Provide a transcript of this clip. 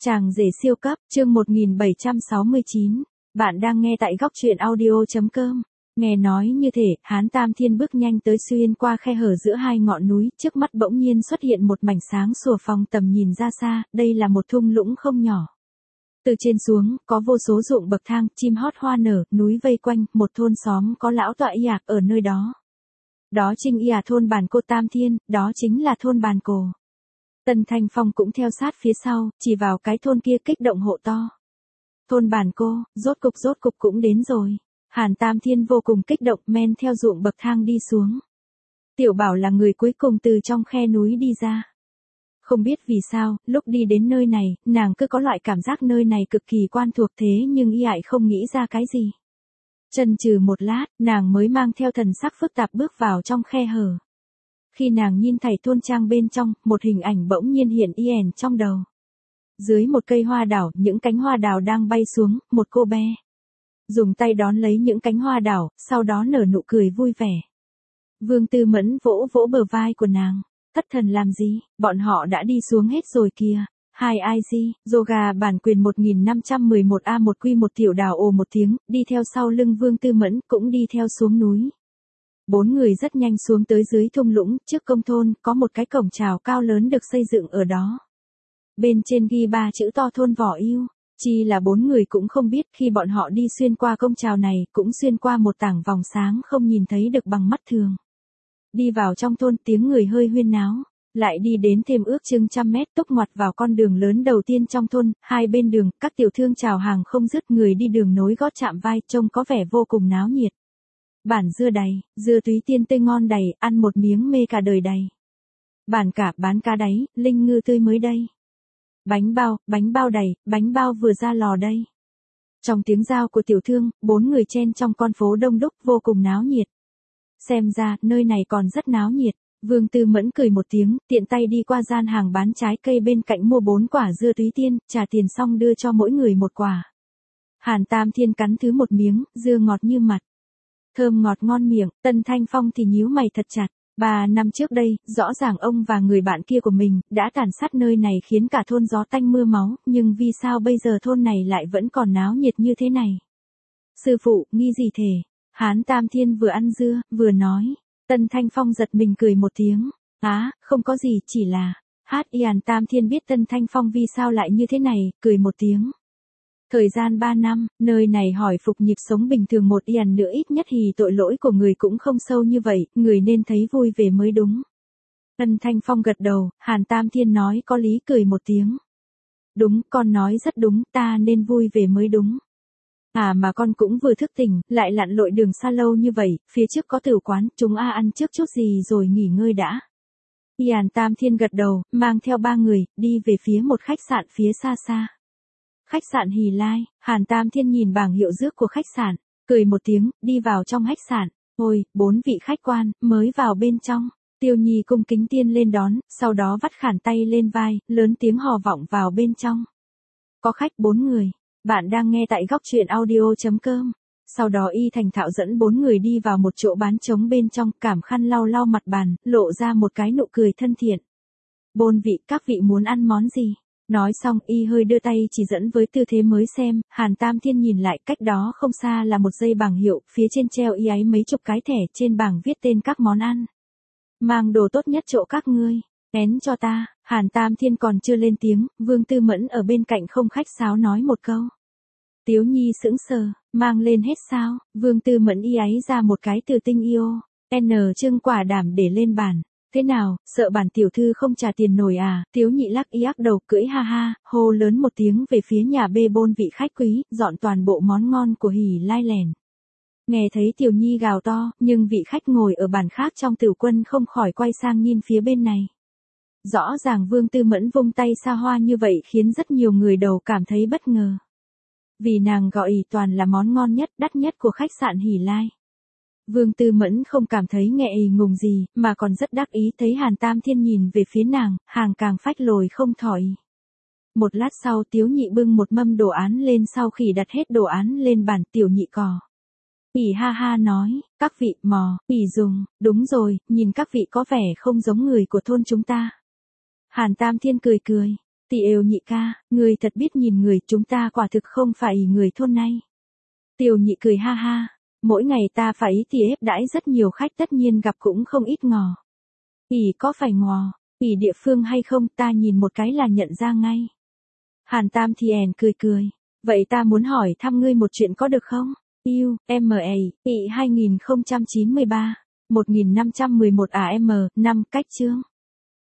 Chàng rể siêu cấp, chương 1769. Bạn đang nghe tại góc truyện audio.com. Nghe nói như thể, Hán Tam Thiên bước nhanh tới xuyên qua khe hở giữa hai ngọn núi, trước mắt bỗng nhiên xuất hiện một mảnh sáng sủa phòng tầm nhìn ra xa, đây là một thung lũng không nhỏ. Từ trên xuống, có vô số ruộng bậc thang, chim hót hoa nở, núi vây quanh, một thôn xóm có lão tọa y ở nơi đó. Đó chính thôn Bàn Cô Tam Thiên, đó chính là thôn Bàn Cổ. Tần Thanh Phong cũng theo sát phía sau, chỉ vào cái thôn kia kích động hộ to. Thôn Bàn Cô, rốt cục cũng đến rồi. Hàn Tam Thiên vô cùng kích động men theo ruộng bậc thang đi xuống. Tiểu Bảo là người cuối cùng từ trong khe núi đi ra. Không biết vì sao, lúc đi đến nơi này, nàng cứ có loại cảm giác nơi này cực kỳ quen thuộc thế nhưng không nghĩ ra cái gì. Chần chừ một lát, nàng mới mang theo thần sắc phức tạp bước vào trong khe hở. Khi nàng nhìn thấy thôn trang bên trong, một hình ảnh bỗng nhiên hiện trong đầu. Dưới một cây hoa đào, những cánh hoa đào đang bay xuống, một cô bé dùng tay đón lấy những cánh hoa đào, sau đó nở nụ cười vui vẻ. Vương Tư Mẫn vỗ vỗ bờ vai của nàng. Thất thần làm gì, bọn họ đã đi xuống hết rồi kìa. Hai IG, yoga bản quyền 1511A1Q1 Tiểu Đào ồ một tiếng, đi theo sau lưng Vương Tư Mẫn cũng đi theo xuống núi. Bốn người rất nhanh xuống tới dưới thung lũng, trước công thôn, có một cái cổng chào cao lớn được xây dựng ở đó. Bên trên ghi 3 chữ to thôn Võ Yêu, chỉ là bốn người cũng không biết khi bọn họ đi xuyên qua công chào này, cũng xuyên qua một tảng vòng sáng không nhìn thấy được bằng mắt thường. Đi vào trong thôn tiếng người hơi huyên náo, lại đi đến thêm ước chừng 100 mét túc ngoặt vào con đường lớn đầu tiên trong thôn, hai bên đường, các tiểu thương chào hàng không dứt người đi đường nối gót chạm vai trông có vẻ vô cùng náo nhiệt. Bản dưa đầy, dưa túy tiên tươi ngon đầy, ăn một miếng mê cả đời đầy. Bản cả bán cá đáy, linh ngư tươi mới đây. Bánh bao đầy, bánh bao vừa ra lò đây. Trong tiếng giao của tiểu thương, bốn người chen trong con phố đông đúc vô cùng náo nhiệt. Xem ra, nơi này còn rất náo nhiệt. Vương Tư Mẫn cười một tiếng, tiện tay đi qua gian hàng bán trái cây bên cạnh mua 4 quả dưa túy tiên, trả tiền xong đưa cho mỗi người một quả. Hàn Tam Thiên cắn thứ một miếng, dưa ngọt như mặt. Thơm ngọt ngon miệng, Tần Thanh Phong thì nhíu mày thật chặt. 3 năm trước đây, rõ ràng ông và người bạn kia của mình đã tàn sát nơi này khiến cả thôn gió tanh mưa máu, nhưng vì sao bây giờ thôn này lại vẫn còn náo nhiệt như thế này? Sư phụ, nghi gì thể? Hán Tam Thiên vừa ăn dưa, vừa nói. Tần Thanh Phong giật mình cười một tiếng. Không có gì, chỉ là... Hàn Tam Thiên biết Tần Thanh Phong vì sao lại như thế này, cười một tiếng. Thời gian 3 năm, nơi này hỏi phục nhịp sống bình thường một nữa ít nhất thì tội lỗi của người cũng không sâu như vậy, người nên thấy vui về mới đúng. Tần Thanh Phong gật đầu, Hàn Tam Thiên nói có lý cười một tiếng. Đúng, con nói rất đúng, ta nên vui về mới đúng. Mà con cũng vừa thức tỉnh, lại lặn lội đường xa lâu như vậy, phía trước có tử quán, chúng ăn trước chút gì rồi nghỉ ngơi đã. Hàn Tam Thiên gật đầu, mang theo 3 người, đi về phía một khách sạn phía xa xa. Khách sạn Hỷ Lai, Hàn Tam Thiên nhìn bảng hiệu rước của khách sạn, cười một tiếng, đi vào trong khách sạn. Ôi, 4 vị khách quan, mới vào bên trong. Tiêu Nhi cung kính tiên lên đón, sau đó vắt khản tay lên vai, lớn tiếng hò vọng vào bên trong. Có khách 4 người. Bạn đang nghe tại góc truyện audio.com. Sau đó y thành thạo dẫn 4 người đi vào một chỗ bán trống bên trong, cảm khăn lau lau mặt bàn, lộ ra một cái nụ cười thân thiện. 4 vị, các vị muốn ăn món gì? Nói xong y hơi đưa tay chỉ dẫn với tư thế mới xem, Hàn Tam Thiên nhìn lại cách đó không xa là một dây bảng hiệu, phía trên treo y mấy chục cái thẻ, trên bảng viết tên các món ăn. Mang đồ tốt nhất chỗ các ngươi. Nén cho ta. Hàn Tam Thiên còn chưa lên tiếng, Vương Tư Mẫn ở bên cạnh không khách sáo nói một câu. Tiếu Nhi sững sờ, mang lên hết sao? Vương Tư Mẫn ra một cái từ tinh yêu, trưng quả đảm để lên bàn. Thế nào, sợ bản tiểu thư không trả tiền nổi à? Tiếu Nhị lắc đầu cưỡi ha ha, hô lớn một tiếng về phía nhà bê bôn vị khách quý, dọn toàn bộ món ngon của Hỷ Lai lèn. Nghe thấy Tiểu Nhi gào to, nhưng vị khách ngồi ở bàn khác trong tiểu quân không khỏi quay sang nhìn phía bên này. Rõ ràng Vương Tư Mẫn vung tay xa hoa như vậy khiến rất nhiều người đầu cảm thấy bất ngờ. Vì nàng gọi toàn là món ngon nhất, đắt nhất của khách sạn Hỷ Lai. Vương Tư Mẫn không cảm thấy nghe ngùng gì, mà còn rất đắc ý thấy Hàn Tam Thiên nhìn về phía nàng, hàng càng phách lồi không thỏi. Một lát sau Tiếu Nhị bưng một mâm đồ án lên sau khi đặt hết đồ án lên bàn Tiểu Nhị cò. Ha ha nói, các vị dùng, đúng rồi, nhìn các vị có vẻ không giống người của thôn chúng ta. Hàn Tam Thiên cười cười. Tiểu nhị ca, người thật biết nhìn người, chúng ta quả thực không phải người thôn này. Tiểu nhị cười ha ha, mỗi ngày ta phải thì ép đãi rất nhiều khách, tất nhiên gặp cũng không ít ngò. Ỉ có phải ngò, ỉ địa phương hay không, ta nhìn một cái là nhận ra ngay. Hàn Tam Thiên cười cười, vậy ta muốn hỏi thăm ngươi một chuyện có được không? Yêu, MA, ị 2093, 1511 AM, 5 cách chương.